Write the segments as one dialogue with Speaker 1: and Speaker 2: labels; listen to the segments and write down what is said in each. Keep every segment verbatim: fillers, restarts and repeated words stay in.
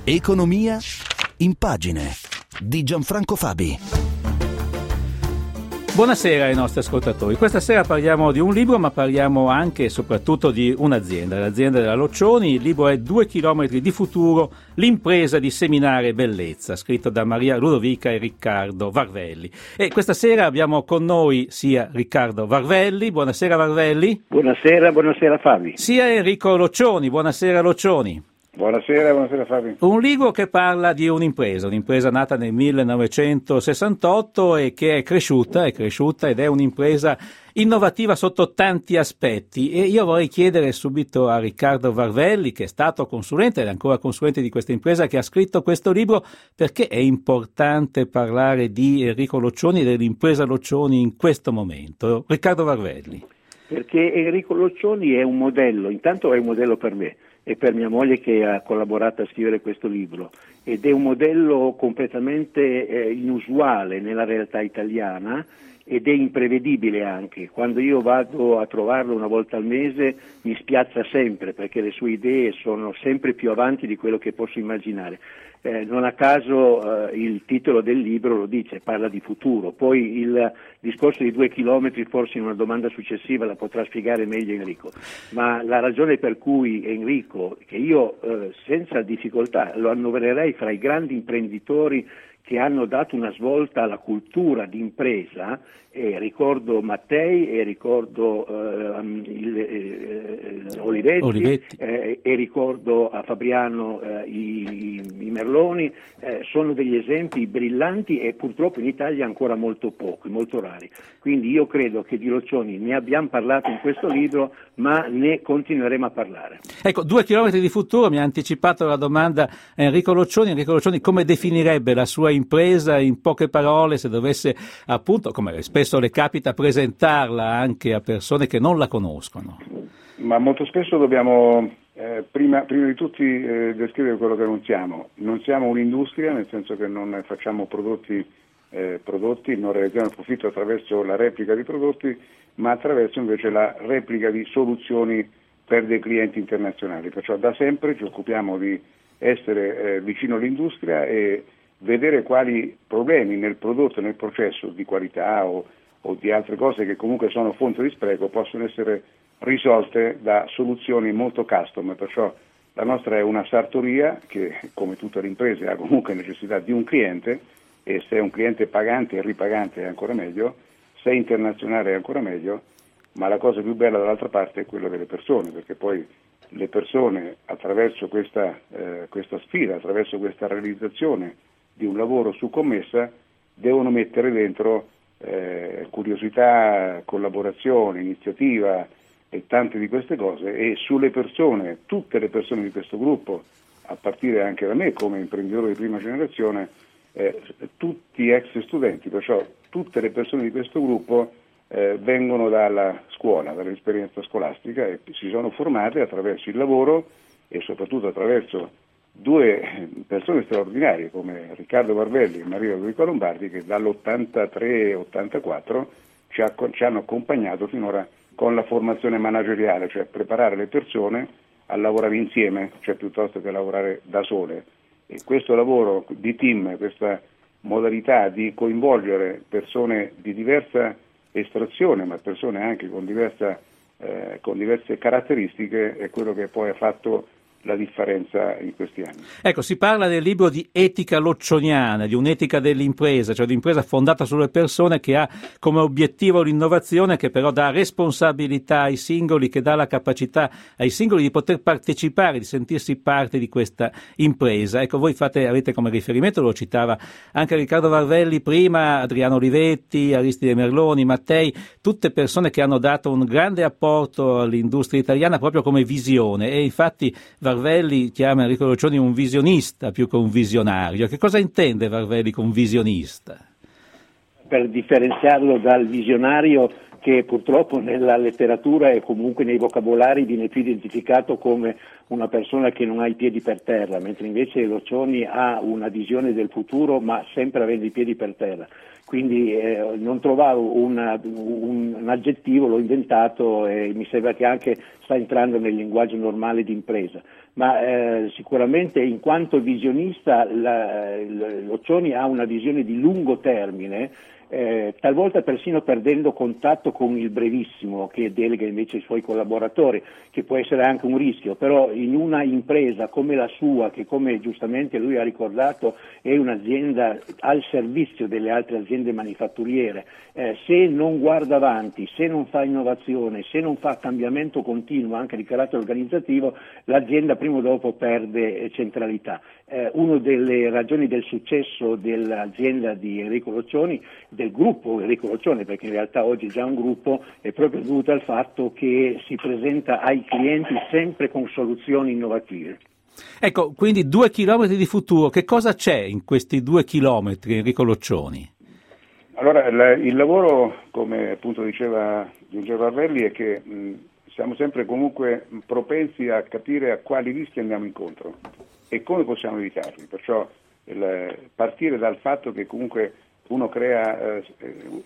Speaker 1: Economia in pagine di Gianfranco Fabi.
Speaker 2: Buonasera ai nostri ascoltatori. Questa sera parliamo di un libro, ma parliamo anche e soprattutto di un'azienda, l'azienda della Loccioni. Il libro è Due chilometri di futuro, l'impresa di seminare bellezza, scritto da Maria Ludovica e Riccardo Varvelli. E questa sera abbiamo con noi sia Riccardo Varvelli, buonasera Varvelli.
Speaker 3: Buonasera, buonasera Fabi.
Speaker 2: Sia Enrico Loccioni, buonasera Loccioni.
Speaker 3: Buonasera, buonasera Fabio.
Speaker 2: Un libro che parla di un'impresa, un'impresa nata nel millenovecentosessantotto e che è cresciuta, è cresciuta ed è un'impresa innovativa sotto tanti aspetti. E io vorrei chiedere subito a Riccardo Varvelli, che è stato consulente ed è ancora consulente di questa impresa, che ha scritto questo libro, perché è importante parlare di Enrico Loccioni e dell'impresa Loccioni in questo momento. Riccardo Varvelli.
Speaker 3: Perché Enrico Loccioni è un modello, intanto è un modello per me e per mia moglie che ha collaborato a scrivere questo libro, ed è un modello completamente eh, inusuale nella realtà italiana ed è imprevedibile anche. Quando io vado a trovarlo una volta al mese mi spiazza sempre, perché le sue idee sono sempre più avanti di quello che posso immaginare. Eh, non a caso eh, il titolo del libro lo dice, parla di futuro. Poi il discorso di due chilometri forse in una domanda successiva la potrà spiegare meglio Enrico, ma la ragione per cui Enrico, che io eh, senza difficoltà lo annovererei fra i grandi imprenditori che hanno dato una svolta alla cultura d'impresa, e ricordo Mattei e ricordo eh, il, eh, Olivetti,
Speaker 2: Olivetti.
Speaker 3: Eh, e ricordo a Fabriano eh, i, i Merloni, eh, sono degli esempi brillanti e purtroppo in Italia ancora molto pochi, molto rari. Quindi io credo che di Loccioni ne abbiamo parlato in questo libro, ma ne continueremo a parlare.
Speaker 2: Ecco, due chilometri di futuro, mi ha anticipato la domanda Enrico Loccioni. Enrico Loccioni, come definirebbe la sua impresa in poche parole, se dovesse appunto, come spesso le capita, presentarla anche a persone che non la conoscono?
Speaker 4: Ma molto spesso dobbiamo eh, prima, prima di tutti eh, descrivere quello che non siamo. Non siamo un'industria, nel senso che non facciamo prodotti, eh, prodotti, non realizziamo profitto attraverso la replica di prodotti, ma attraverso invece la replica di soluzioni per dei clienti internazionali. Perciò da sempre ci occupiamo di essere eh, vicino all'industria e vedere quali problemi nel prodotto, nel processo di qualità o, o di altre cose che comunque sono fonte di spreco possono essere risolte da soluzioni molto custom. Perciò la nostra è una sartoria che, come tutte le imprese, ha comunque necessità di un cliente, e se è un cliente pagante e ripagante è ancora meglio, se è internazionale è ancora meglio, ma la cosa più bella dall'altra parte è quella delle persone, perché poi le persone attraverso questa, eh, questa sfida, attraverso questa realizzazione di un lavoro su commessa, devono mettere dentro eh, curiosità, collaborazione, iniziativa e tante di queste cose, e sulle persone, tutte le persone di questo gruppo, a partire anche da me come imprenditore di prima generazione, eh, tutti ex studenti, perciò tutte le persone di questo gruppo eh, vengono dalla scuola, dall'esperienza scolastica, e si sono formate attraverso il lavoro e soprattutto attraverso due persone straordinarie come Riccardo Varvelli e Maria Ludovica Lombardi, che dall'ottantatré ottantaquattro ci, ha, ci hanno accompagnato finora con la formazione manageriale, cioè preparare le persone a lavorare insieme, cioè piuttosto che lavorare da sole. E questo lavoro di team, questa modalità di coinvolgere persone di diversa estrazione, ma persone anche con, diversa, eh, con diverse caratteristiche, è quello che poi ha fatto la differenza in questi anni.
Speaker 2: Ecco, si parla nel libro di etica loccioniana, di un'etica dell'impresa, cioè di un'impresa fondata sulle persone, che ha come obiettivo l'innovazione, che però dà responsabilità ai singoli, che dà la capacità ai singoli di poter partecipare, di sentirsi parte di questa impresa. Ecco, voi fate, avete come riferimento, lo citava anche Riccardo Varvelli prima, Adriano Olivetti, Aristide Merloni, Mattei, tutte persone che hanno dato un grande apporto all'industria italiana proprio come visione, e infatti Varvelli chiama Enrico Loccioni un visionista più che un visionario. Che cosa intende Varvelli con visionista?
Speaker 3: Per differenziarlo dal visionario che purtroppo nella letteratura e comunque nei vocabolari viene più identificato come una persona che non ha i piedi per terra, mentre invece Loccioni ha una visione del futuro ma sempre avendo i piedi per terra. Quindi eh, non trovavo una, un, un aggettivo, l'ho inventato e mi sembra che anche sta entrando nel linguaggio normale di impresa. Ma eh, sicuramente in quanto visionista la, Loccioni ha una visione di lungo termine, eh, talvolta persino perdendo contatto con il brevissimo che delega invece i suoi collaboratori, che può essere anche un rischio, però in una impresa come la sua, che come giustamente lui ha ricordato è un'azienda al servizio delle altre aziende manifatturiere, eh, se non guarda avanti, se non fa innovazione, se non fa cambiamento continuo anche di carattere organizzativo, l'azienda prima o dopo perde centralità. Eh, una delle ragioni del successo dell'azienda di Enrico Loccioni, del gruppo Enrico Loccioni, perché in realtà oggi è già un gruppo, è proprio dovuta al fatto che si presenta ai clienti sempre con soluzioni innovative.
Speaker 2: Ecco, quindi due chilometri di futuro, che cosa c'è in questi due chilometri, Enrico Loccioni?
Speaker 4: Allora, il, il lavoro, come appunto diceva, diceva Arvelli, è che mh, siamo sempre comunque propensi a capire a quali rischi andiamo incontro e come possiamo evitarli, perciò il, partire dal fatto che comunque uno crea eh,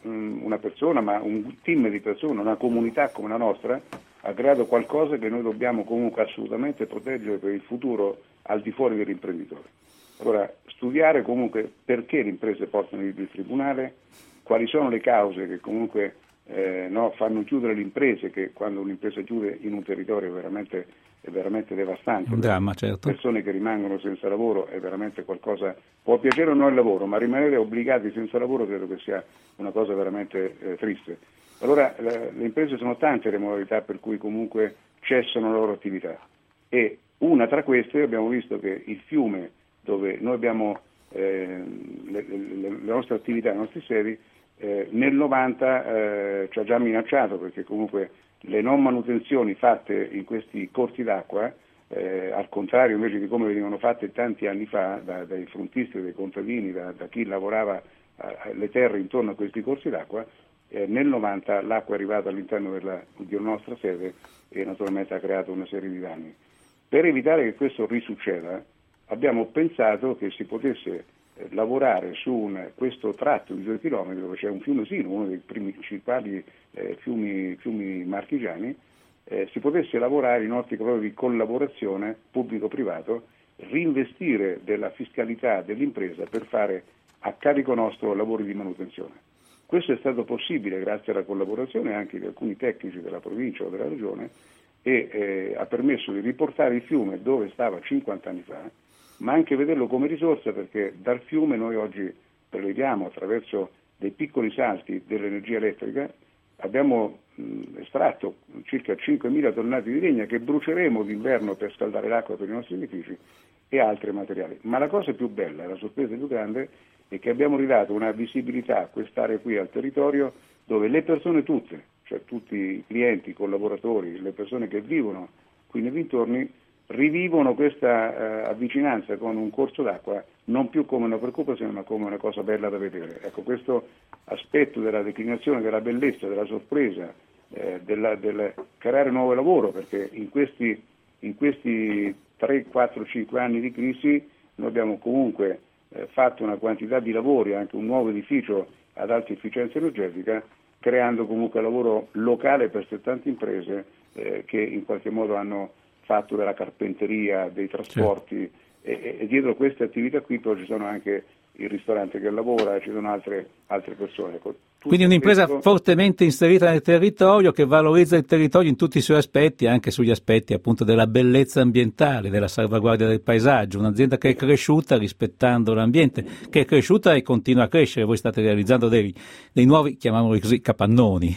Speaker 4: una persona, ma un team di persone, una comunità come la nostra, ha creato qualcosa che noi dobbiamo comunque assolutamente proteggere per il futuro al di fuori dell'imprenditore. Allora, studiare comunque perché le imprese portano il tribunale, quali sono le cause che comunque eh, no, fanno chiudere le imprese, che quando un'impresa chiude in un territorio è veramente, è veramente devastante.
Speaker 2: Un dramma, certo.
Speaker 4: Persone che rimangono senza lavoro è veramente qualcosa, può piacere o no il lavoro, ma rimanere obbligati senza lavoro credo che sia una cosa veramente eh, triste. Allora le, le imprese sono tante le modalità per cui comunque cessano la loro attività e una tra queste abbiamo visto che il fiume dove noi abbiamo eh, le, le, le nostre attività, le nostre sedi, eh, nel novanta eh, ci ha già minacciato perché comunque le non manutenzioni fatte in questi corsi d'acqua, eh, al contrario invece di come venivano fatte tanti anni fa da, dai frontisti, dai contadini, da, da chi lavorava alle terre intorno a questi corsi d'acqua, eh, nel novanta l'acqua è arrivata all'interno della, di una nostra sede e naturalmente ha creato una serie di danni. Per evitare che questo risucceda abbiamo pensato che si potesse eh, lavorare su un, questo tratto di due chilometri dove c'è un fiume Sino, uno dei principali eh, fiumi, fiumi marchigiani, eh, si potesse lavorare in ottica proprio di collaborazione pubblico-privato, reinvestire della fiscalità dell'impresa per fare a carico nostro lavori di manutenzione. Questo è stato possibile grazie alla collaborazione anche di alcuni tecnici della provincia o della regione e eh, ha permesso di riportare il fiume dove stava cinquanta anni fa, ma anche vederlo come risorsa perché dal fiume noi oggi preleviamo attraverso dei piccoli salti dell'energia elettrica, abbiamo mh, estratto circa cinquemila tonnellate di legna che bruceremo d'inverno per scaldare l'acqua per i nostri edifici e altri materiali. Ma la cosa più bella, la sorpresa più grande è che abbiamo ridato una visibilità a quest'area qui al territorio dove le persone tutte, cioè tutti i clienti, i collaboratori, le persone che vivono qui nei dintorni, rivivono questa eh, avvicinanza con un corso d'acqua non più come una preoccupazione ma come una cosa bella da vedere. Ecco, questo aspetto della declinazione della bellezza, della sorpresa, eh, della, del creare nuovo lavoro, perché in questi, in questi tre, quattro, cinque anni di crisi noi abbiamo comunque eh, fatto una quantità di lavori, anche un nuovo edificio ad alta efficienza energetica, creando comunque lavoro locale per tante imprese eh, che in qualche modo hanno fatto della carpenteria, dei trasporti, certo. e, e dietro queste attività qui poi ci sono anche il ristorante che lavora, ci sono altre, altre persone. Ecco,
Speaker 2: quindi un'impresa
Speaker 4: questo...
Speaker 2: fortemente inserita nel territorio, che valorizza il territorio in tutti i suoi aspetti, anche sugli aspetti appunto della bellezza ambientale, della salvaguardia del paesaggio, un'azienda che è cresciuta rispettando l'ambiente, che è cresciuta e continua a crescere. Voi state realizzando dei, dei nuovi, chiamiamoli così, capannoni.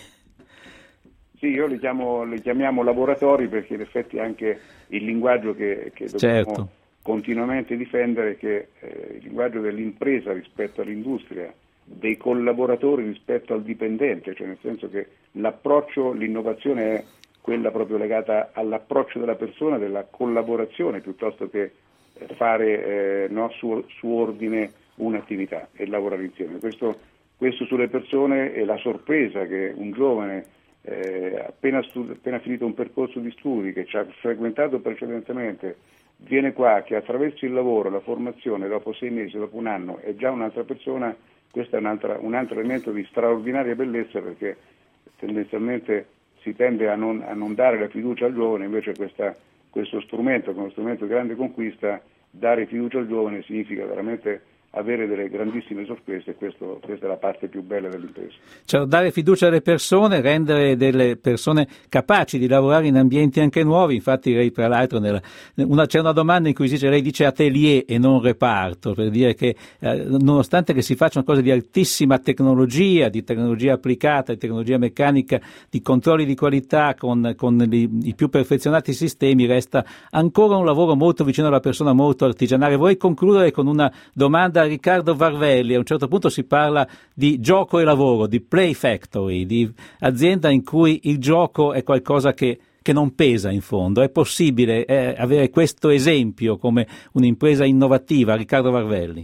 Speaker 4: Sì, io li, chiamo, li chiamiamo laboratori perché in effetti anche il linguaggio che, che dobbiamo
Speaker 2: certo.
Speaker 4: continuamente difendere, che eh, il linguaggio dell'impresa rispetto all'industria, dei collaboratori rispetto al dipendente, cioè nel senso che l'approccio, l'innovazione è quella proprio legata all'approccio della persona, della collaborazione, piuttosto che fare eh, no, su, su ordine un'attività e lavorare insieme. Questo questo sulle persone e la sorpresa che un giovane eh, appena, studi- appena finito un percorso di studi che ci ha frequentato precedentemente viene qua, che attraverso il lavoro, la formazione, dopo sei mesi, dopo un anno è già un'altra persona. Questo è un'altra, un altro elemento di straordinaria bellezza, perché tendenzialmente si tende a non, a non dare la fiducia al giovane, invece questa, questo strumento, come strumento di grande conquista, dare fiducia al giovane significa veramente avere delle grandissime sorprese, e questo, questa è la parte più bella dell'impresa.
Speaker 2: Cioè, dare fiducia alle persone, rendere delle persone capaci di lavorare in ambienti anche nuovi. Infatti lei, tra l'altro, nella, una, c'è una domanda in cui dice, lei dice atelier e non reparto, per dire che eh, nonostante che si facciano cose di altissima tecnologia, di tecnologia applicata, di tecnologia meccanica, di controlli di qualità con, con li, i più perfezionati sistemi, resta ancora un lavoro molto vicino alla persona, molto artigianale. Vorrei concludere con una domanda a Riccardo Varvelli. A un certo punto si parla di gioco e lavoro, di play factory, di azienda in cui il gioco è qualcosa che, che non pesa in fondo. È possibile eh, avere questo esempio come un'impresa innovativa, Riccardo Varvelli?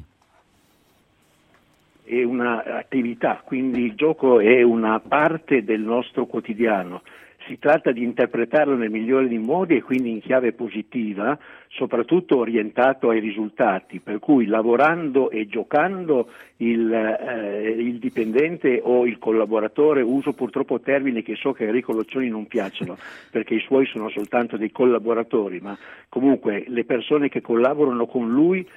Speaker 3: È un'attività, quindi il gioco è una parte del nostro quotidiano. Si tratta di interpretarlo nel migliore dei modi e quindi in chiave positiva, soprattutto orientato ai risultati, per cui lavorando e giocando il, eh, il dipendente o il collaboratore, uso purtroppo termini che so che a Enrico Loccioni non piacciono perché i suoi sono soltanto dei collaboratori, ma comunque le persone che collaborano con lui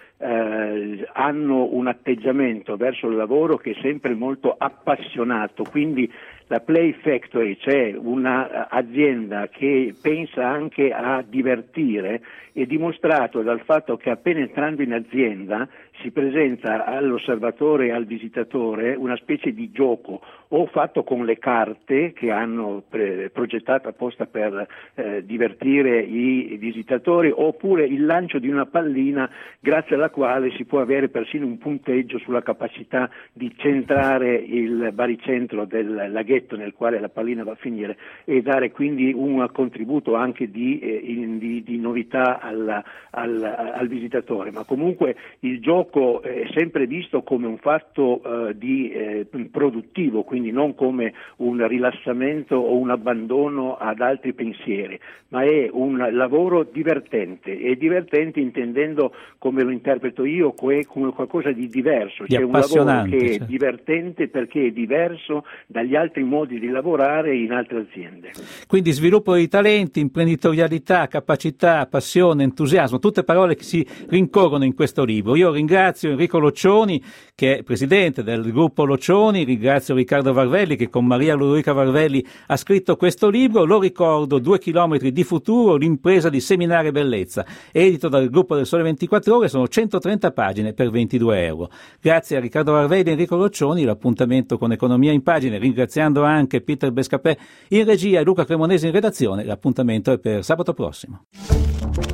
Speaker 3: eh, hanno un atteggiamento verso il lavoro che è sempre molto appassionato, quindi la Play Factory, cioè un'azienda che pensa anche a divertire, è dimostrato dal fatto che appena entrando in azienda si presenta all'osservatore e al visitatore una specie di gioco, o fatto con le carte che hanno pre- progettato apposta per eh, divertire i visitatori, oppure il lancio di una pallina grazie alla quale si può avere persino un punteggio sulla capacità di centrare il baricentro del laghetto nel quale la pallina va a finire e dare quindi un contributo anche di, eh, in, di, di novità al, al, al visitatore. Ma comunque il gioco è sempre visto come un fatto eh, di, eh, produttivo, quindi non come un rilassamento o un abbandono ad altri pensieri, ma è un lavoro divertente, e divertente intendendo, come lo interpreto io, come qualcosa di diverso,
Speaker 2: di
Speaker 3: cioè un lavoro che è
Speaker 2: certo.
Speaker 3: divertente perché è diverso dagli altri modi di lavorare in altre aziende.
Speaker 2: Quindi sviluppo di talenti, imprenditorialità, capacità, passione, entusiasmo, tutte parole che si rincorrono in questo libro. Io ringrazio Enrico Loccioni, che è presidente del gruppo Loccioni, ringrazio Riccardo Varvelli, che con Maria Ludovica Varvelli ha scritto questo libro. Lo ricordo, Due chilometri di futuro, l'impresa di seminare bellezza, edito dal gruppo del Sole ventiquattro Ore, sono centotrenta pagine per ventidue euro. Grazie a Riccardo Varvelli e Enrico Loccioni, l'appuntamento con Economia in Pagine, ringraziando anche Peter Bescapè in regia e Luca Cremonesi in redazione. L'appuntamento è per sabato prossimo.